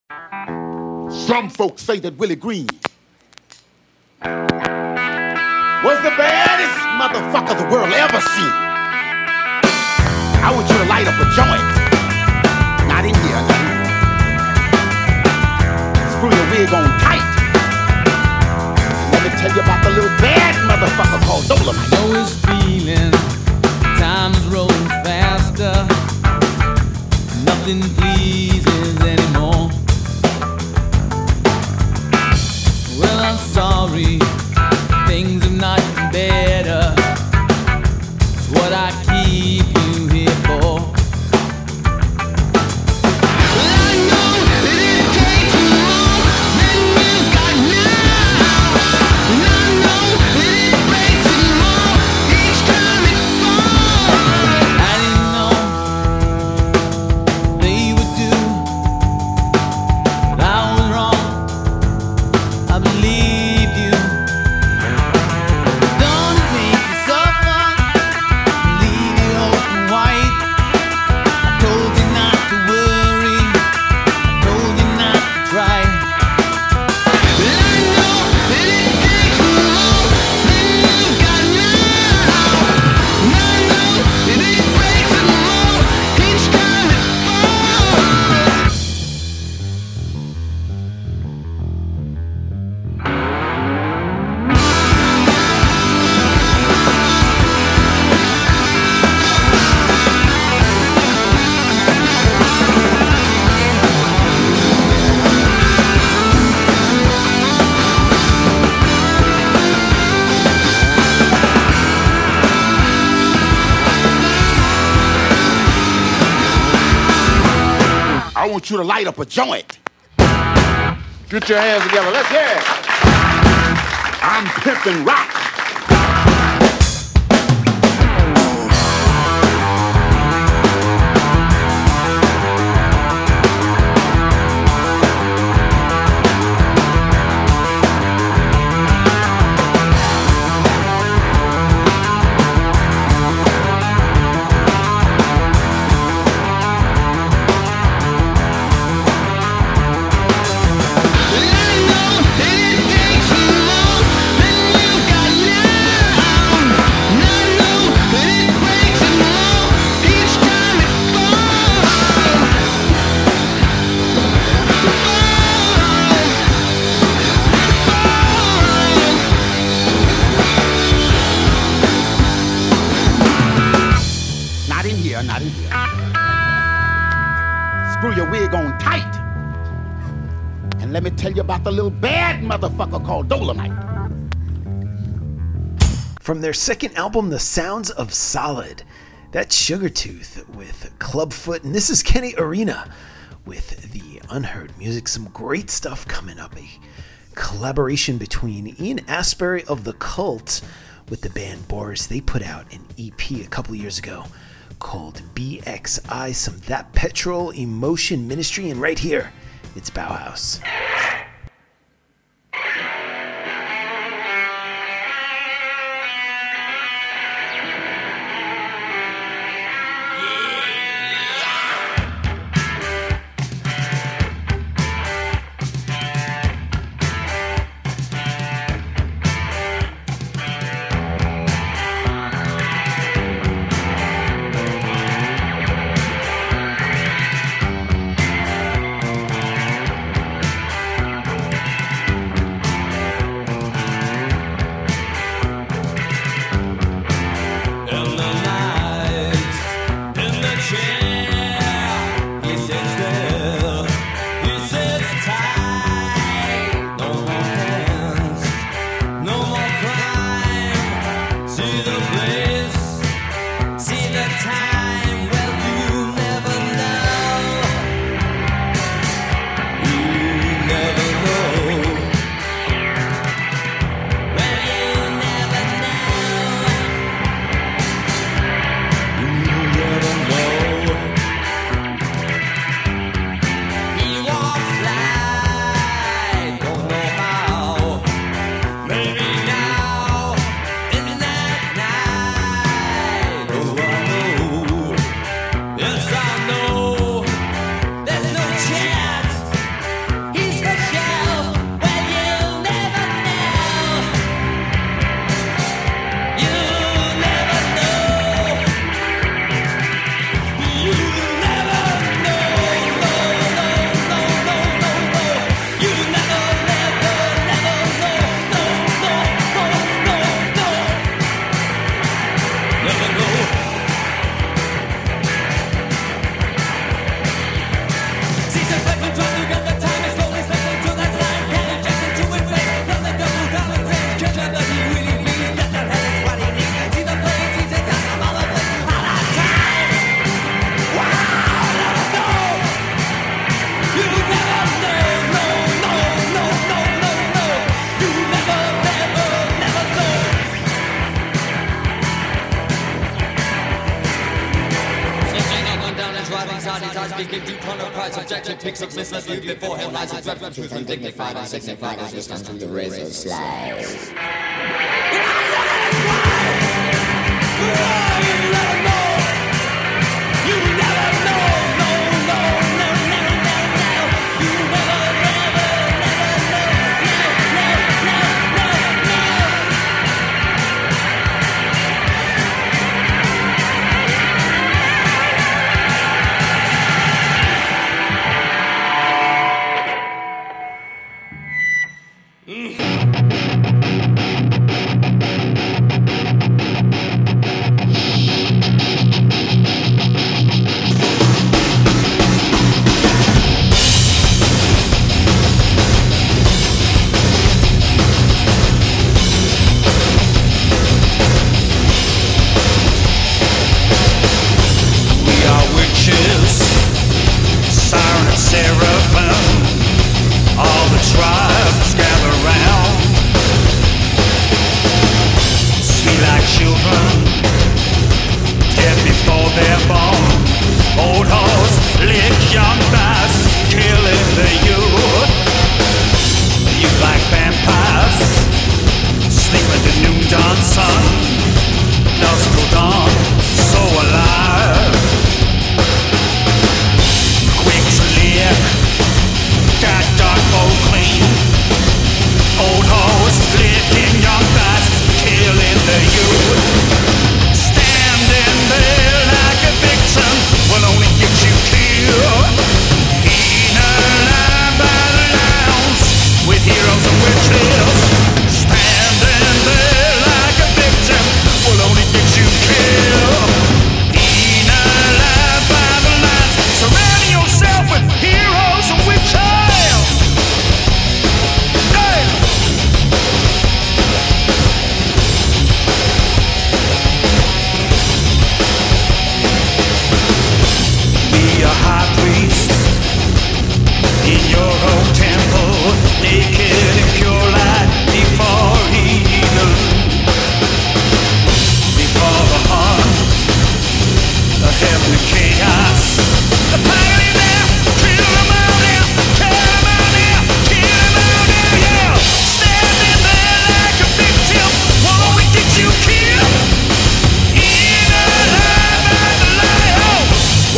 Some folks say that Willie Green was the baddest motherfucker the world ever seen. I want you to light up a joint. Not in here, not in here. Screw your wig on tight. Let me tell you about the little bad motherfucker called Dolomite. I know his feeling, time's rolling faster. Nothing pleases anymore. Well, I'm sorry, things have not been better. It's what I keep you here for. Well, I know that it takes more than you got now. And I know that it breaks you more each time it falls. I didn't know they would do, but I was wrong. I believed you. Don't make you suffer, leave you open white. I told you not to worry, I told you not to try. But I know that it takes more than you got now. And I know that it breaks you more each time it falls. I want you to light up a joint. Get your hands together. Let's hear it. I'm pimping rock. But I know that it takes more than you got now. And I know that it breaks you more each time it falls. Not in here, not in here. Screw your wig on tight. And let me tell you about the little bad motherfucker called Dolomite. From their second album, The Sounds of Solid, that's Sugartooth with Clubfoot, and this is Kenny Arena with the Unheard Music. Some great stuff coming up. A collaboration between Ian Astbury of The Cult with the band Boris. They put out an EP a couple years ago called BXI, some That Petrol Emotion Ministry, and right here, it's Bauhaus. objective, picks up senseless youth before hell lies a dreadful truth undignified and signified as distance to the razor slide.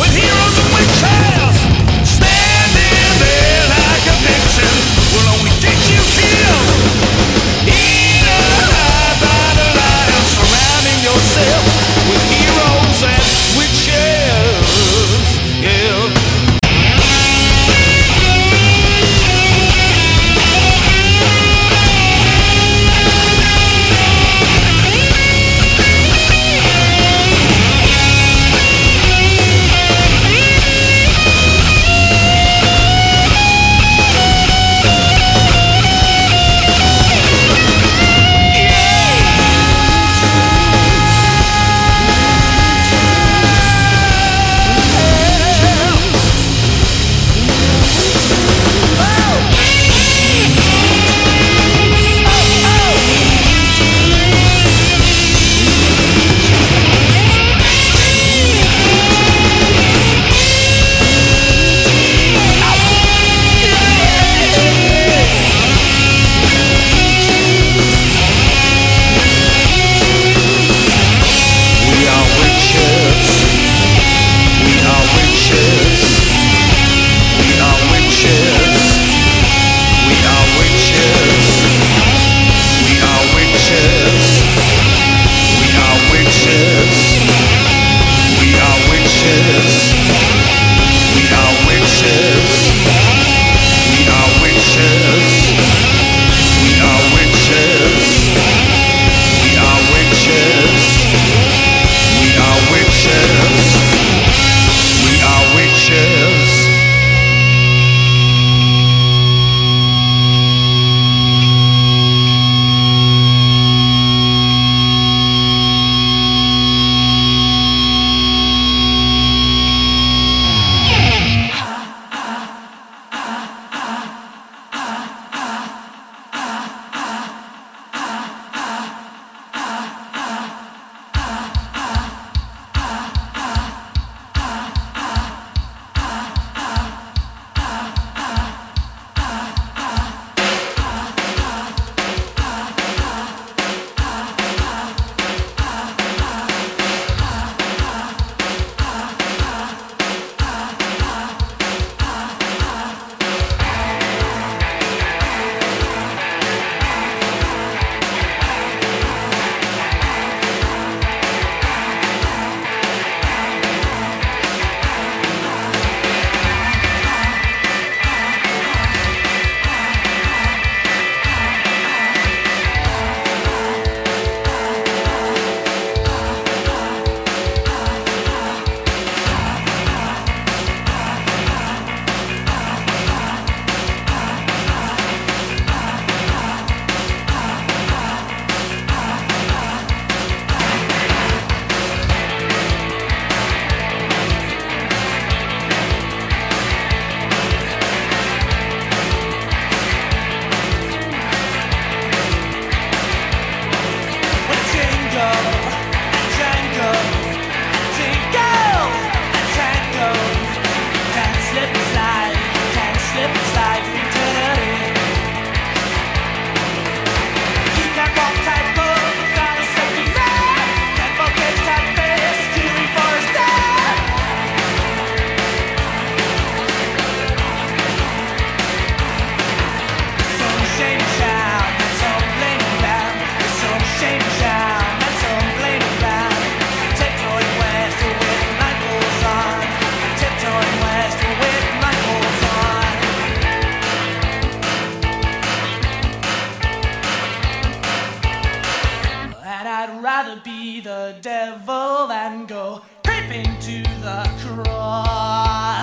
Standing there like a victim will only get rather be the devil than go creeping to the cross.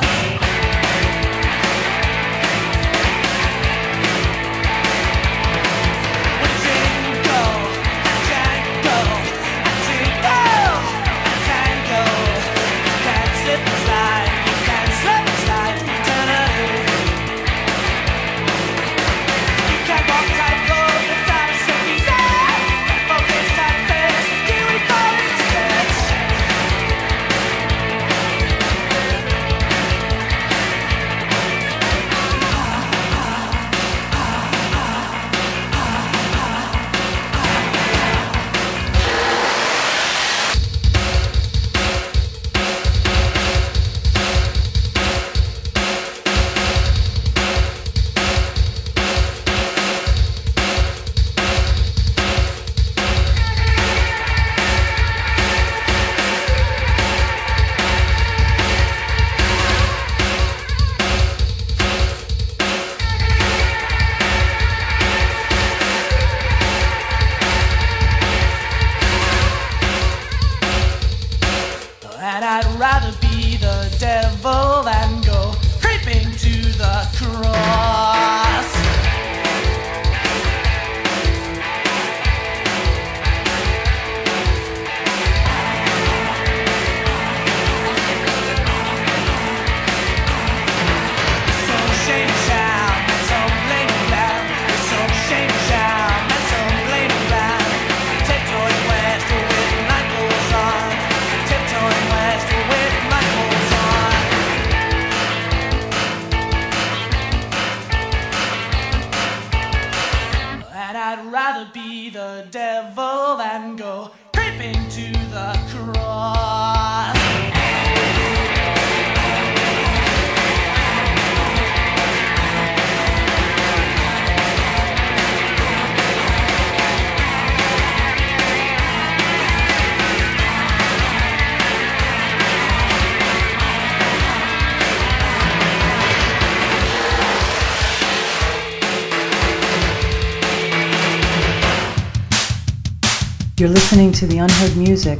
You're listening to the Unheard Music.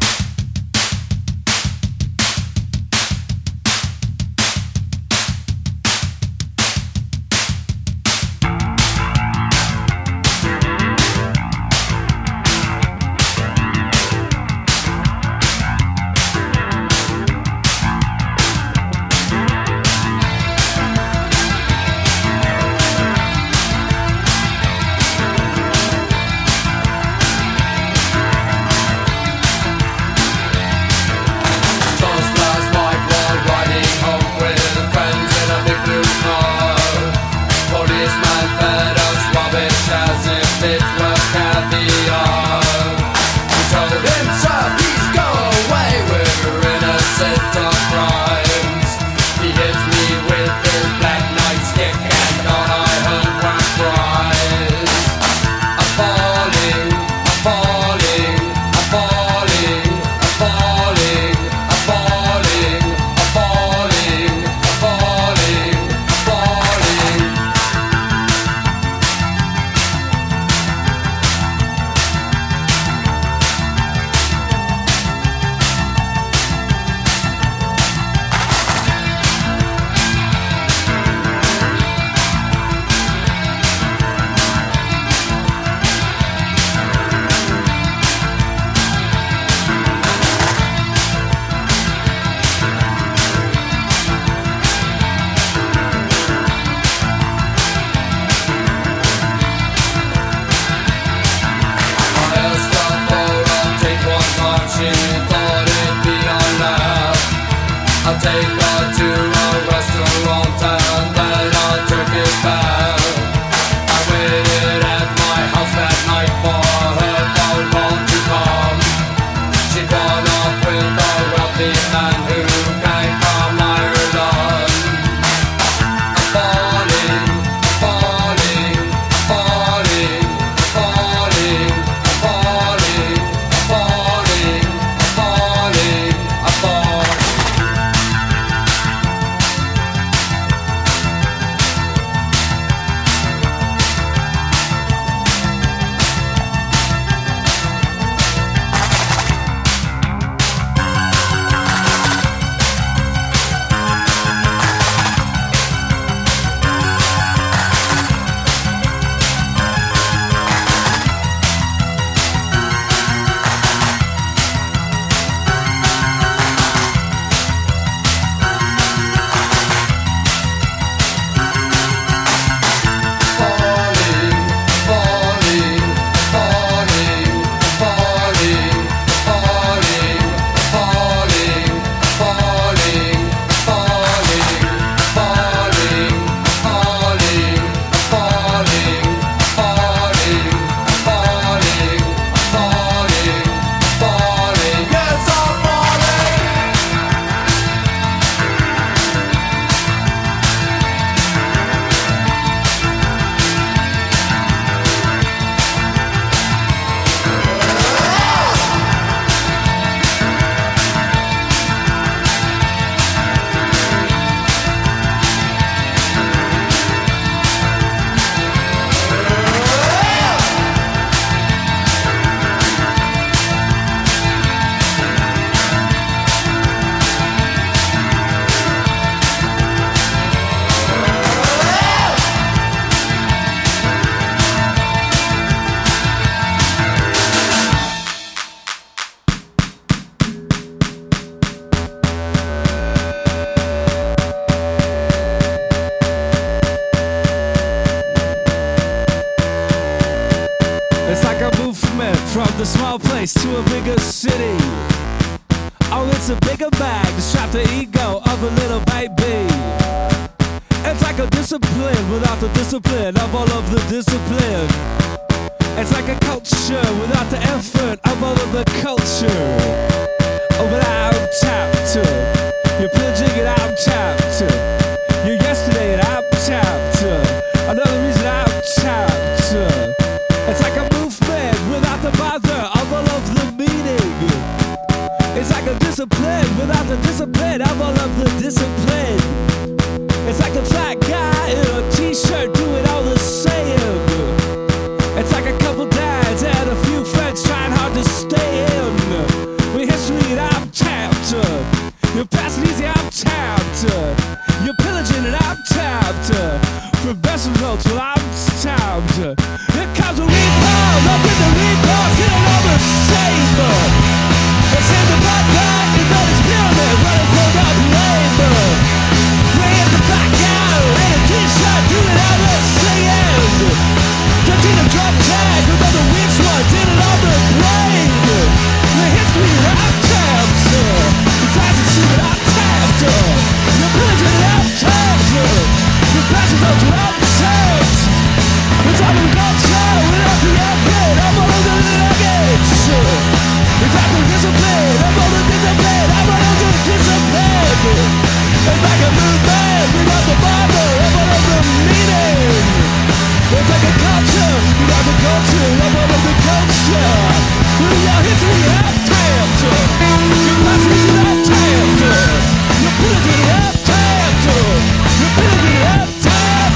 from the small place to a bigger city. Oh, it's a bigger bag to strap the ego of a little baby. It's like a discipline without the discipline of all of the discipline. It's like a culture without the effort of all of the culture. Oh, but I'm tapped to you're pillaging and I'm tapped to you're yesterday and I'm tapped to another reason I'm tapped to. It's like a movement without the bother of all of the meaning. It's like a discipline without the discipline of all of the discipline. It's like a fat guy in a t-shirt doing all the same. It's like a couple dads and a few friends trying hard to stay in. With history and I'm tapped. You're passing easy, I'm tapped. You're pillaging and I'm tapped. For best results, well I'm tapped. Here comes a rebound, up in the rebound, getting all the same. It's in the black bag, it's on his pyramid, running pulled up labor. Wearing the black out in a t-shirt, doing all the singing. Touching the drum tag, another week's one, did it on the blade. The history that I'm tapped. The flash is shooting, I'm tapped. The pillaging and I'm tapped. The passions up to I'm tapped. It's all the culture, without the effort, I'm all over the nuggets. It's like a discipline, I'm all the discipline, I'm all over the discipline. It's like a movement, without the Bible, I'm all over the meaning. It's like a culture, without the culture, I'm all over the culture. Without history, I'm tapped. Your passions and I'm tapped. Your pillaging, I'm tapped. Your pillaging, I'm tapped.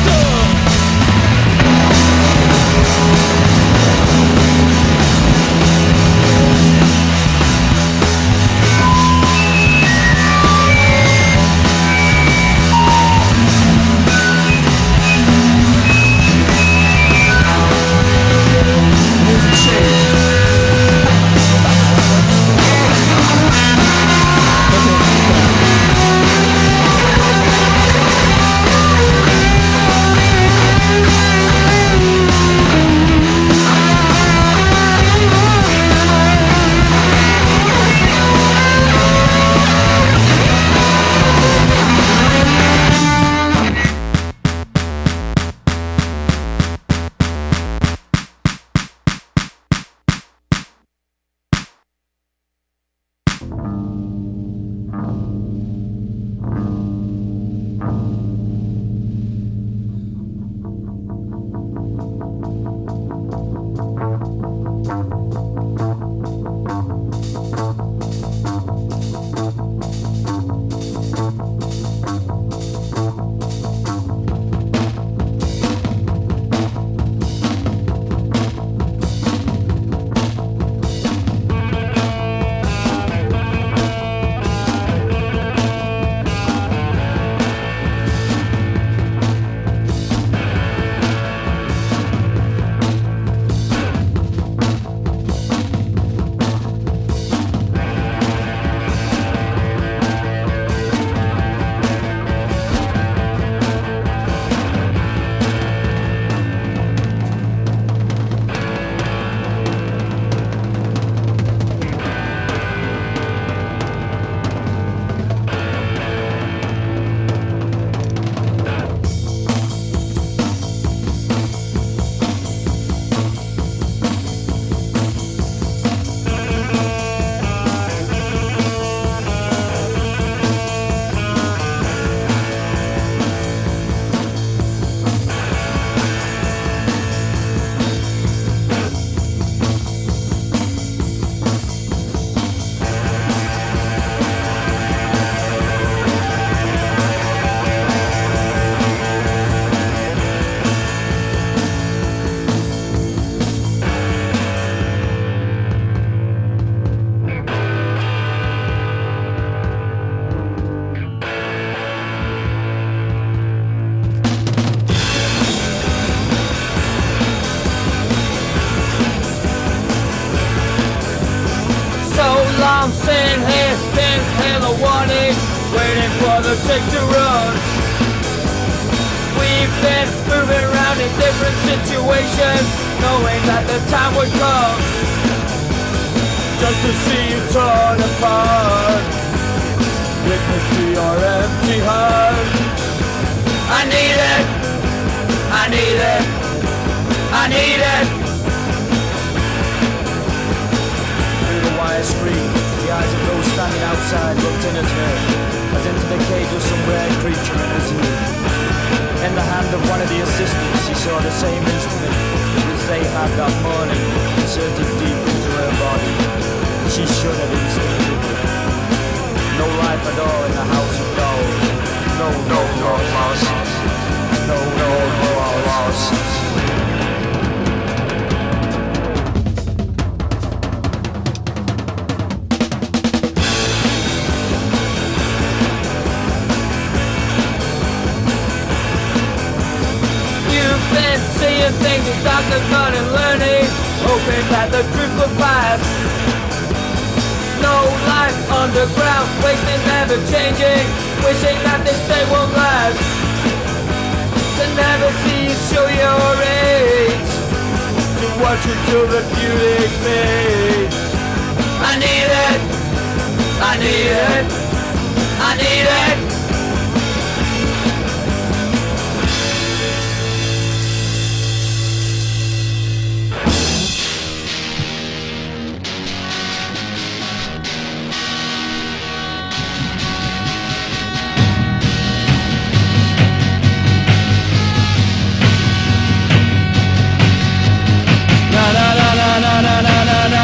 I'm sitting here, been hella warning, waiting for the tick to run. We've been moving around in different situations, knowing that the time would come. just to see you torn apart. Witness to your empty heart. I need it, I need it, I need it. Through the wire screen, the eyes of those standing outside looked in at her, as into the cage of some rare creature in her zoo. In the hand of one of the assistants, she saw the same instrument which they had that morning, inserted deep into her body. She shuddered instinctively. No life at all in the house of dolls. No, no, no, lost. No, no, lost. Seeing things the doctor's not in learning, hoping that the truth will pass. No life underground, wasting, never changing, wishing that this day won't last. To never see you show your age, to watch you till the beauty fades. I need it, I need it, I need it. Na na na na na na na na.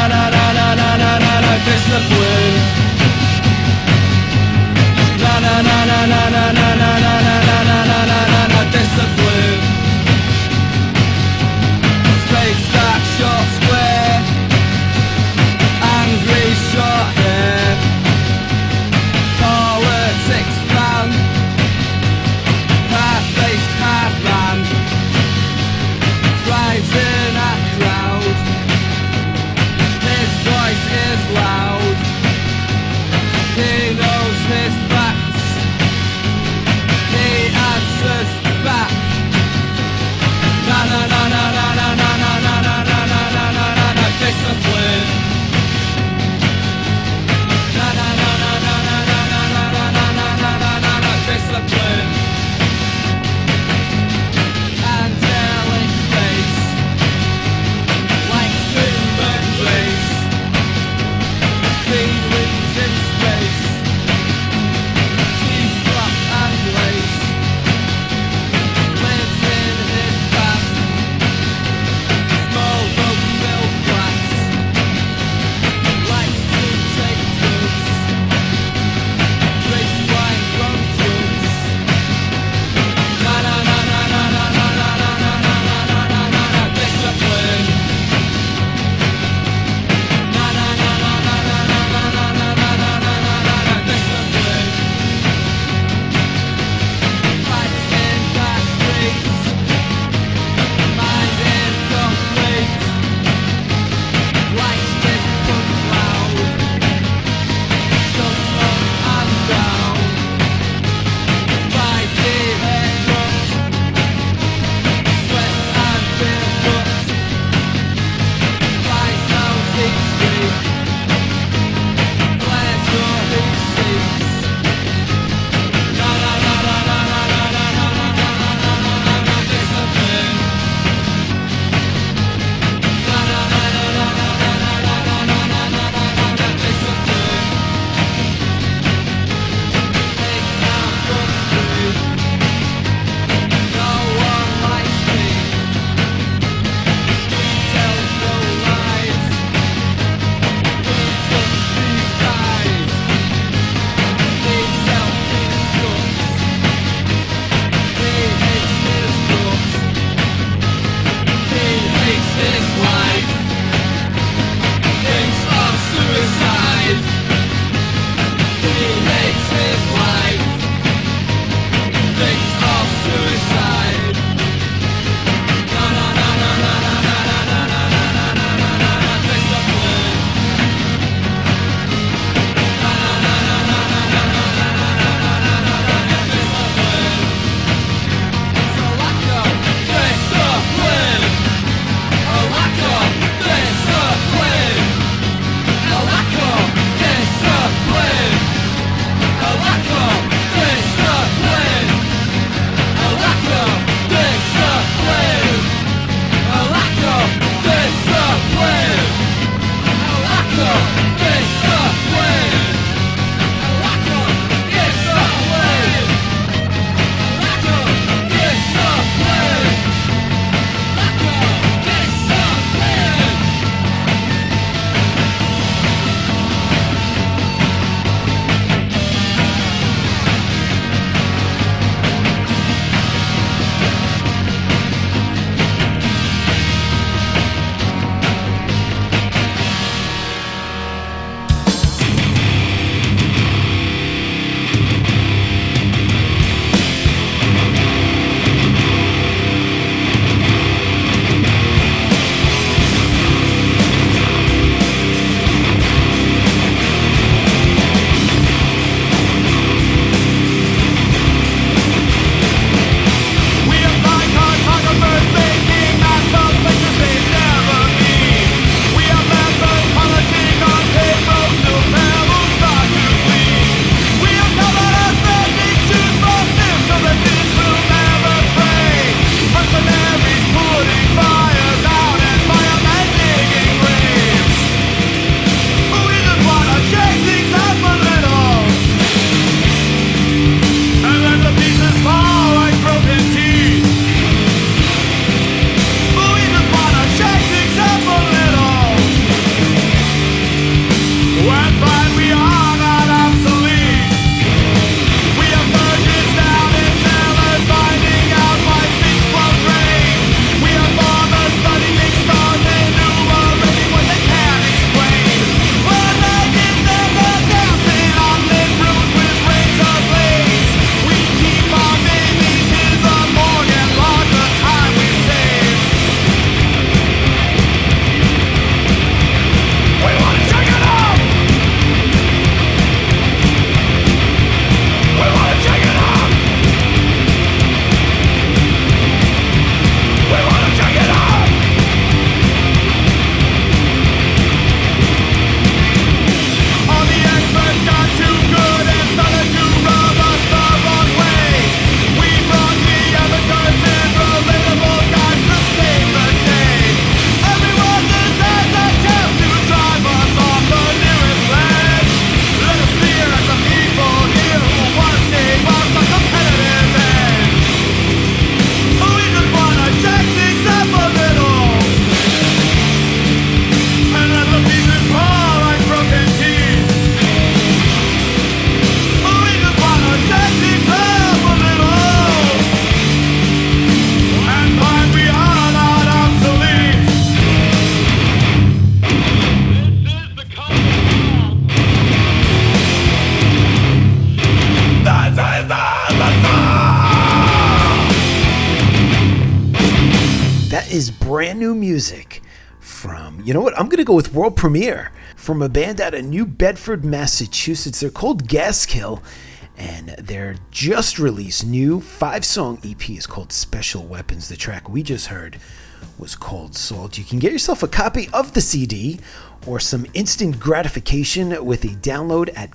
That is brand new music from, you know what, I'm going to go with world premiere from a band out of New Bedford, Massachusetts. They're called Gaskill, and their just released new 5-song EP is called Special Weapons. The track we just heard was called Salt. You can get yourself a copy of the CD or some instant gratification with a download at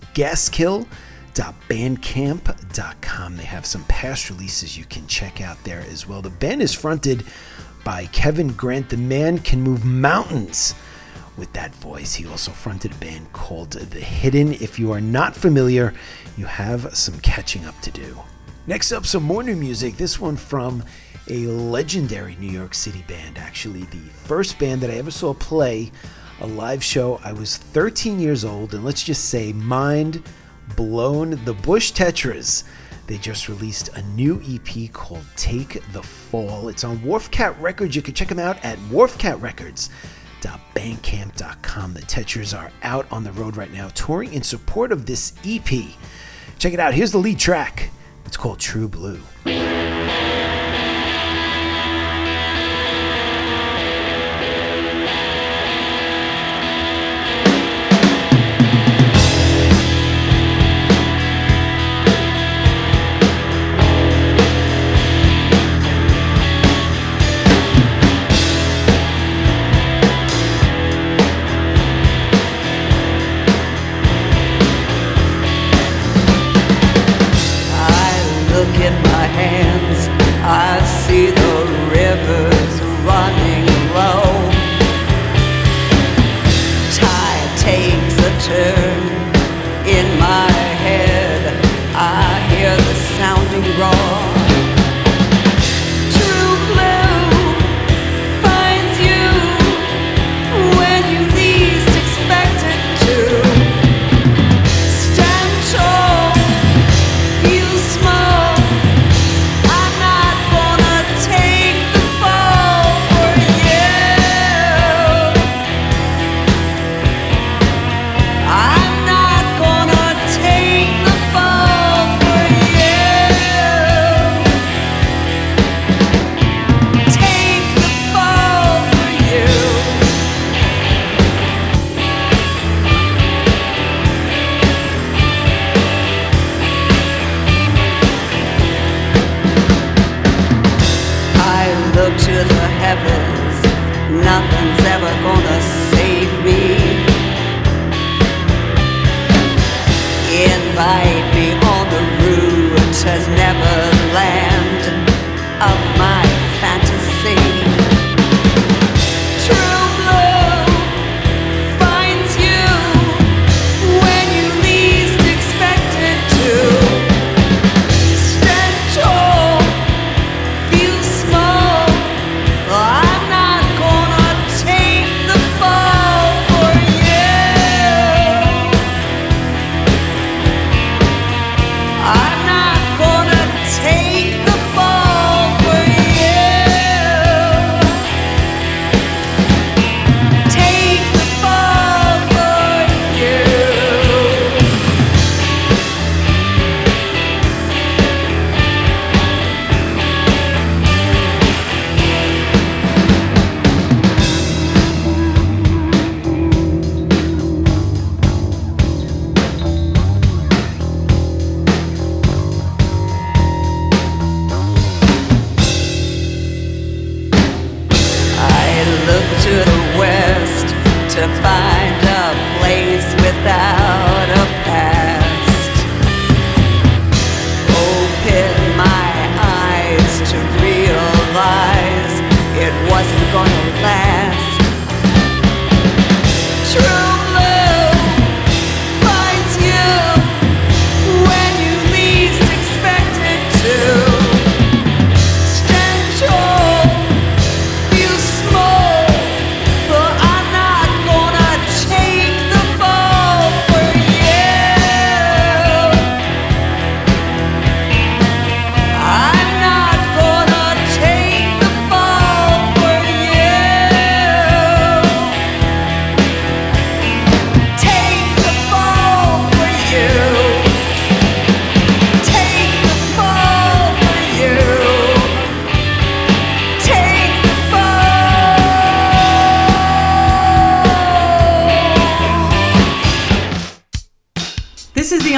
gaskill.bandcamp.com. They have some past releases you can check out there as well. The band is fronted by Kevin Grant. The man can move mountains with that voice. He also fronted a band called The Hidden. If you are not familiar, you have some catching up to do. Next up, some more new music. This one from a legendary New York City band. Actually, the first band that I ever saw play a live show. I was 13 years old, and let's just say mind blown. The Bush Tetras. They just released a new EP called Take the Fall. It's on Wharfcat Records. You can check them out at wharfcatrecords.bandcamp.com. The Tetras are out on the road right now, touring in support of this EP. Check it out. Here's the lead track. It's called True Blue.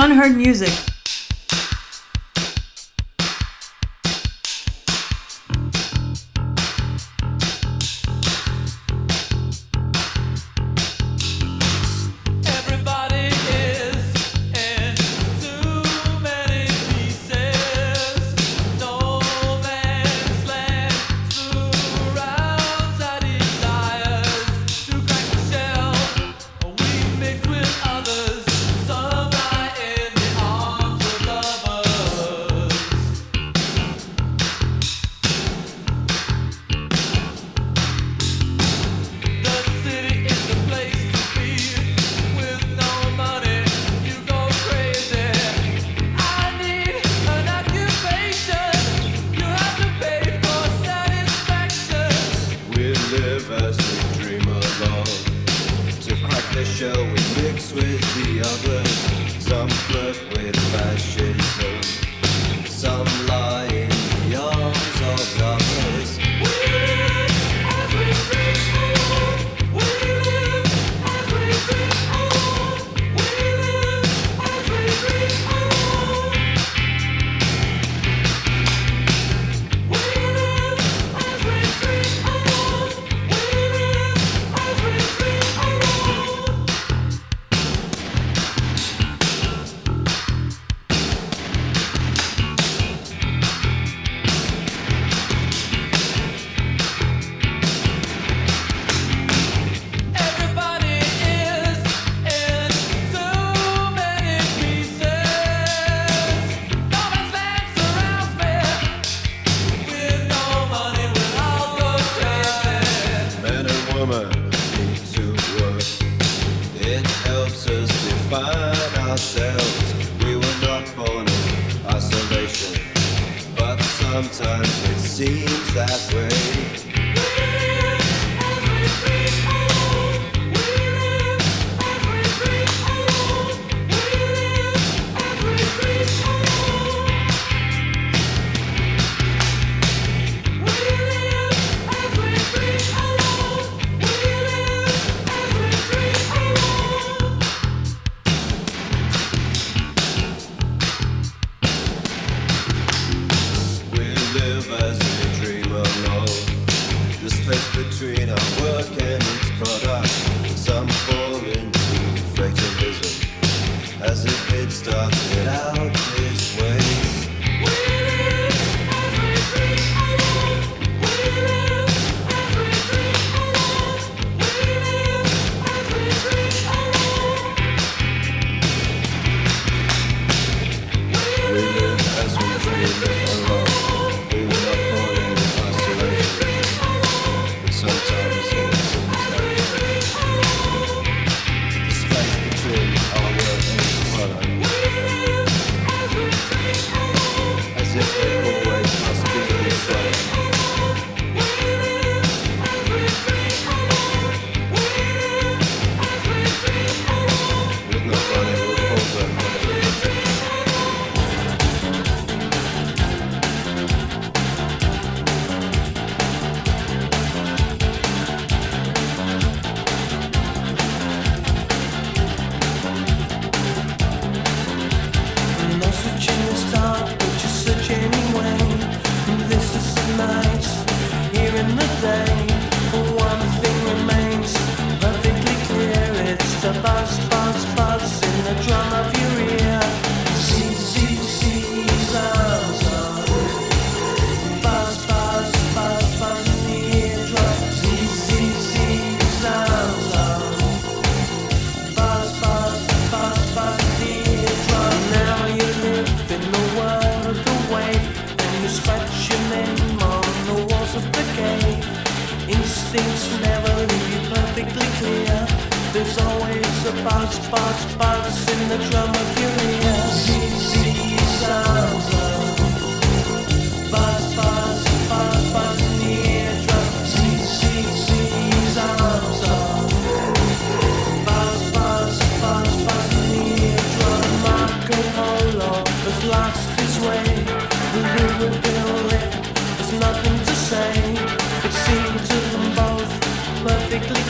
Unheard Music.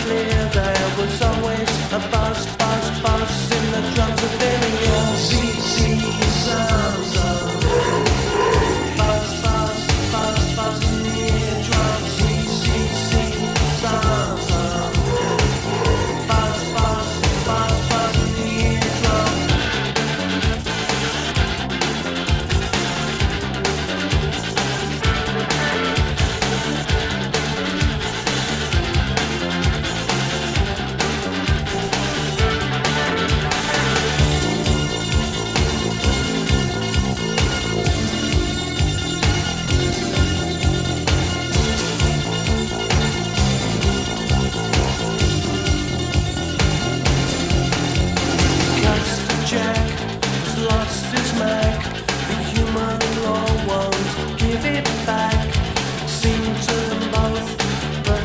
There was always a buzz in the drums of Billy.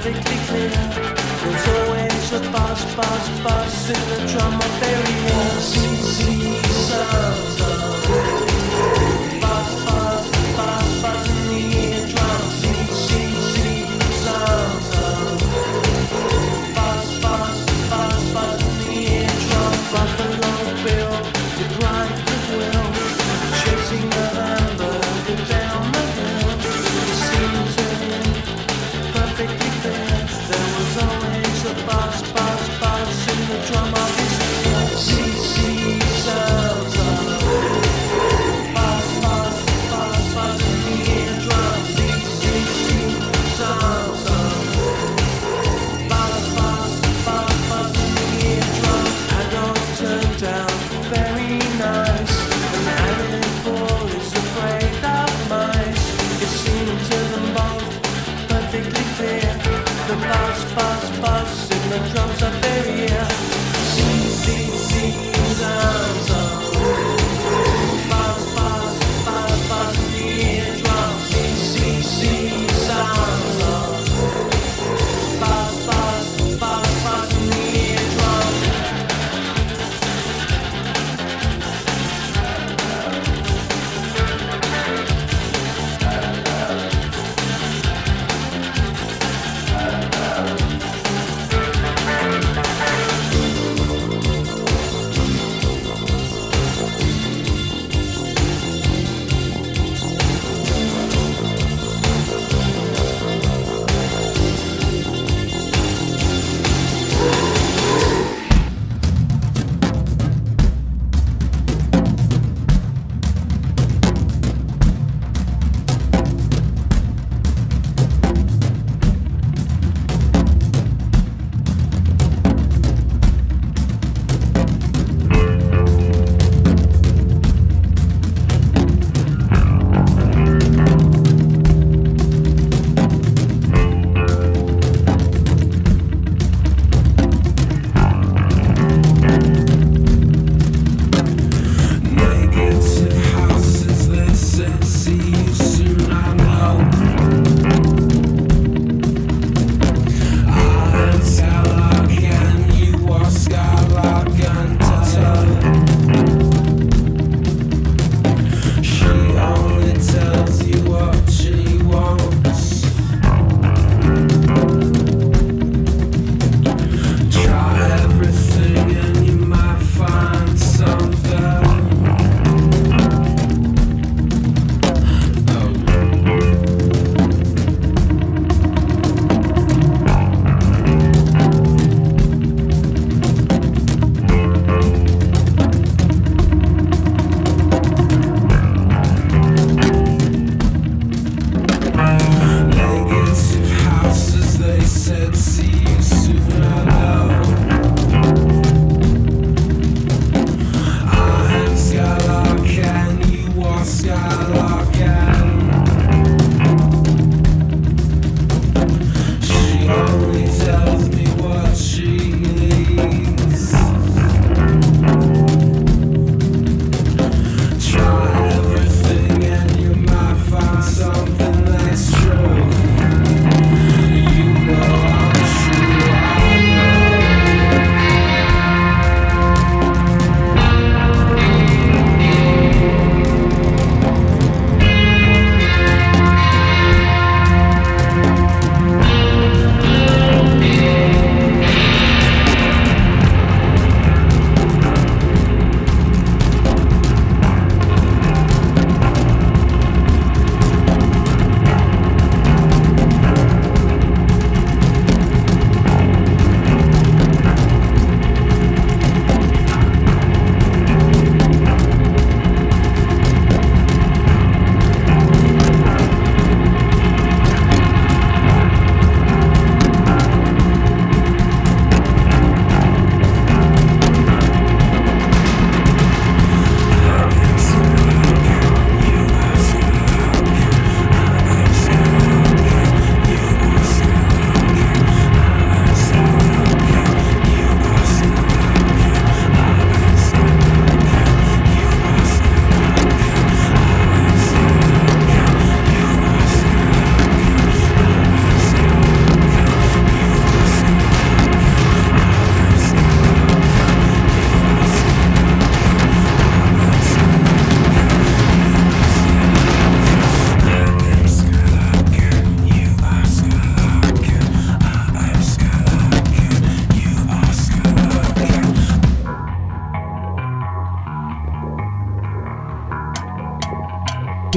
perfectly clear. There's always a buzz, buzz, buzz in the drum of various sounds of buzz, buzz, buzz, buzz in the eardrum. Sounds of buzz, buzz, buzz, buzz in the eardrum. Buffalo Bill, the grind of will, chasing a hamburger down the hill. It seemed to him perfectly clear. There was always a buzz, buzz, buzz in the drum of his ear. Sounds of buzz, buzz, buzz, buzz in the eardrum. Sounds of buzz, buzz, buzz, buzz in the eardrum. Adolf turned down very nice. An animal is afraid of mice. It seemed to them both perfectly clear. The buzz, buzz, buzz in the drums of their ear. Sounds of buzz, buzz, buzz, buzz in the eardrum. Sounds of buzz, buzz, buzz, buzz in the eardrum.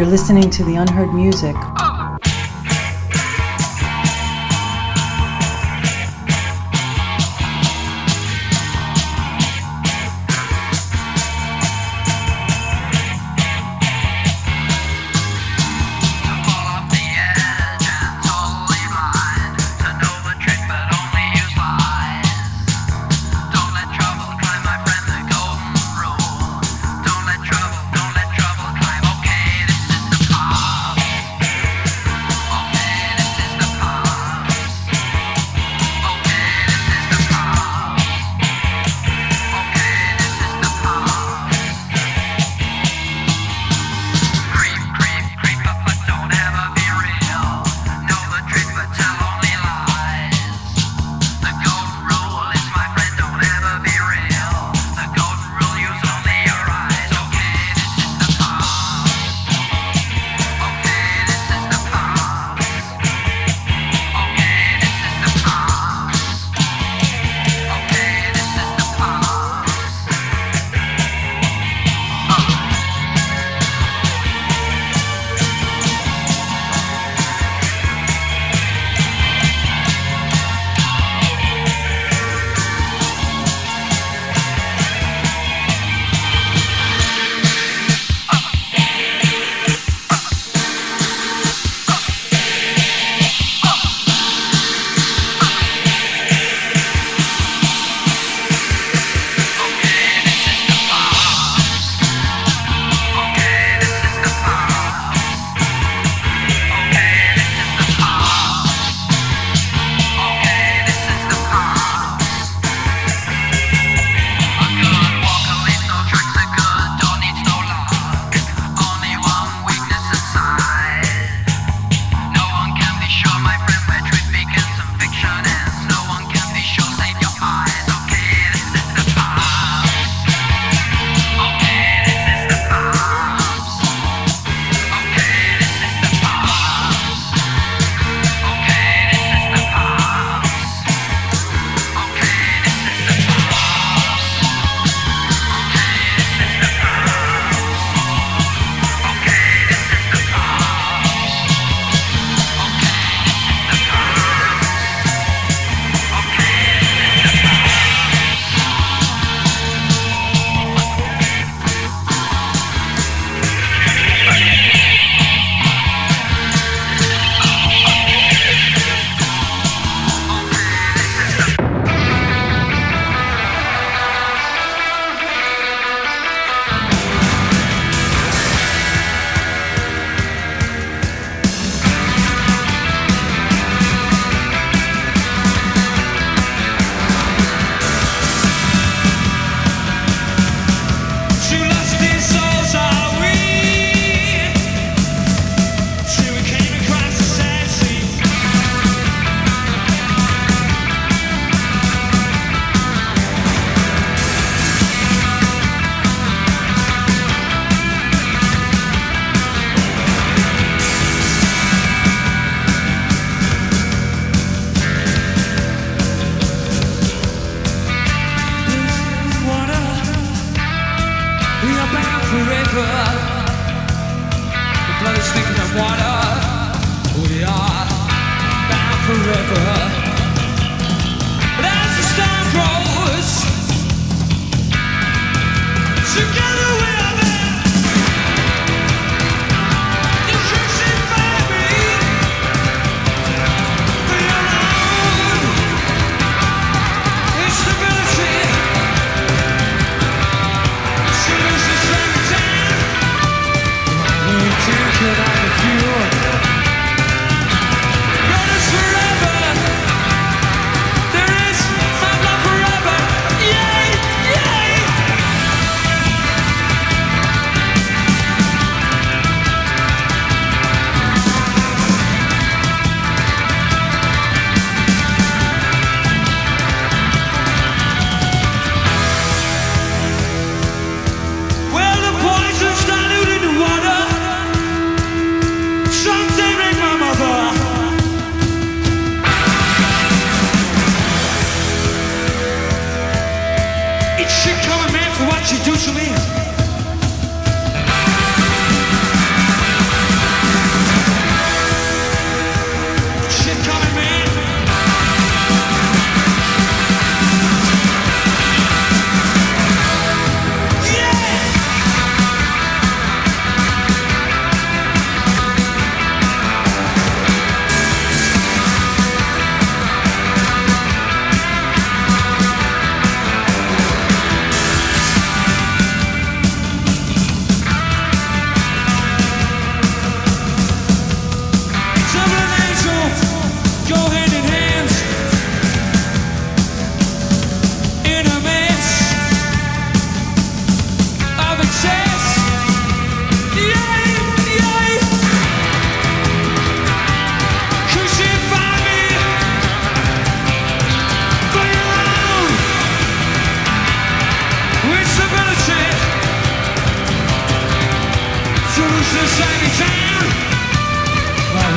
You're listening to the Unheard Music. Forever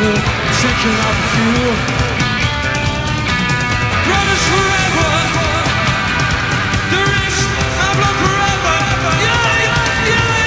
fuel, shaking off the fuel. Brothers forever, the rich have blood forever. Yeah, yeah, yeah.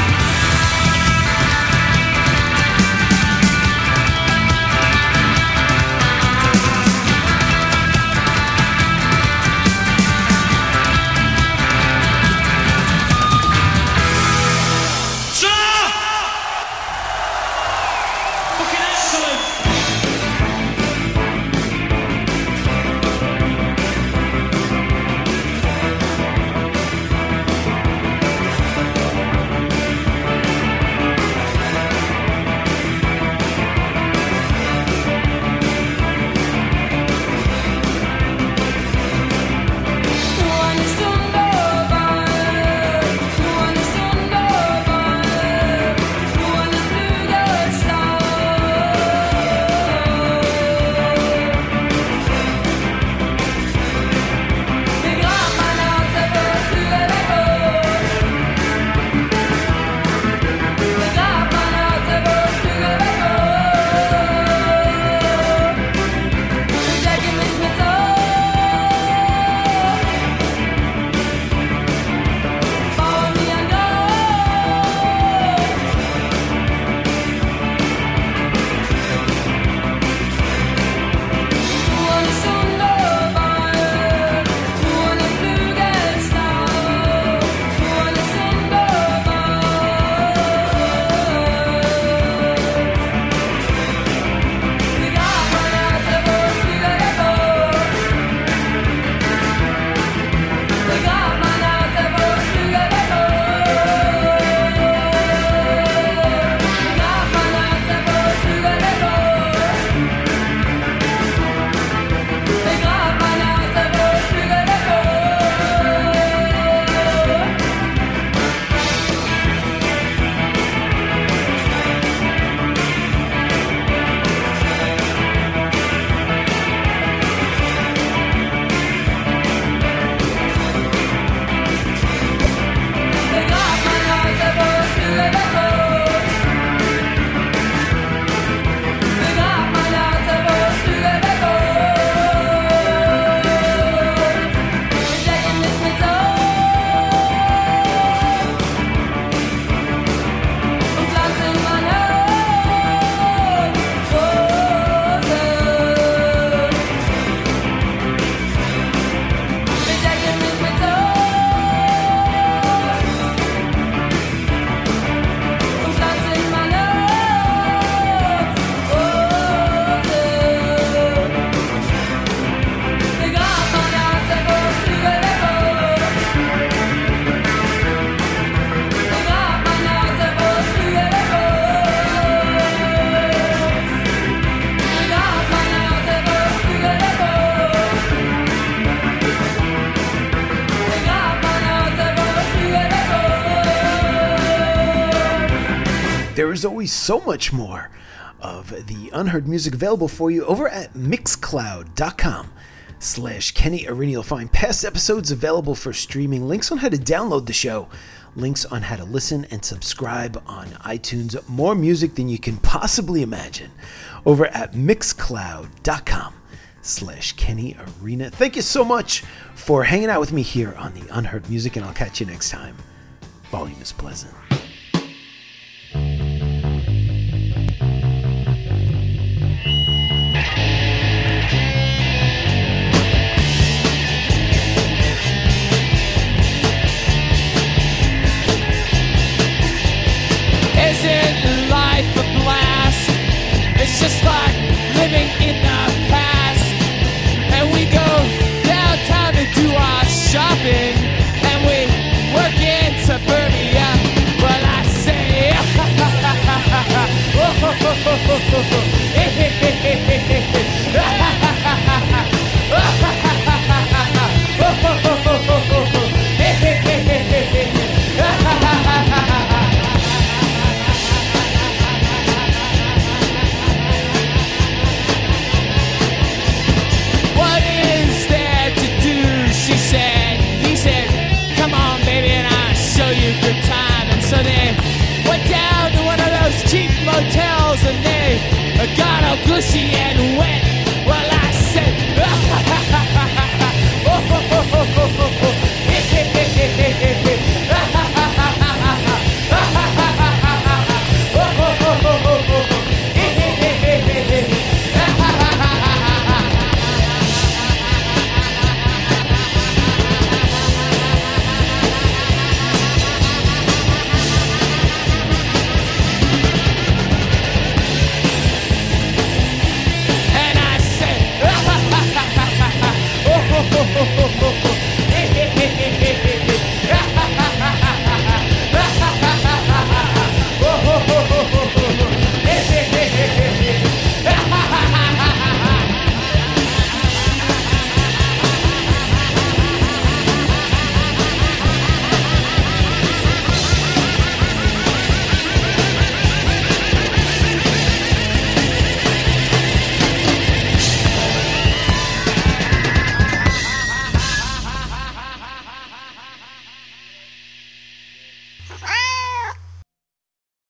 There is always so much more of the unheard music available for you over at mixcloud.com/Kenny Arena. You'll find past episodes available for streaming, links on how to download the show, links on how to listen and subscribe on iTunes, more music than you can possibly imagine over at mixcloud.com/Kenny Arena. Thank you so much for hanging out with me here on the Unheard Music, and I'll catch you next time. Volume is pleasant. Isn't life a blast? It's just like living in the past. And we go downtown to do our shopping, and we work in suburbia. Well, gushy and